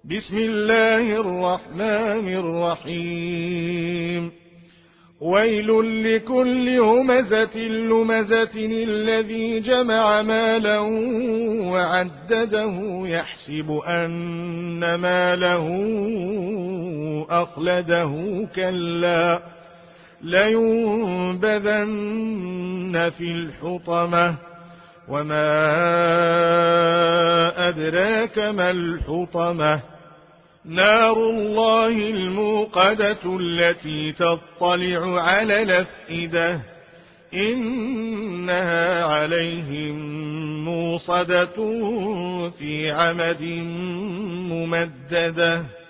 بسم الله الرحمن الرحيم ويل لكل همزة لمزة الذي جمع مالا وعدده يحسب أن ماله أخلده كلا لينبذن في الحطمة وما أدراك ما الحطمة نار الله الموقدة التي تطلع على الأفئدة إنها عليهم موصدة في عمد ممددة.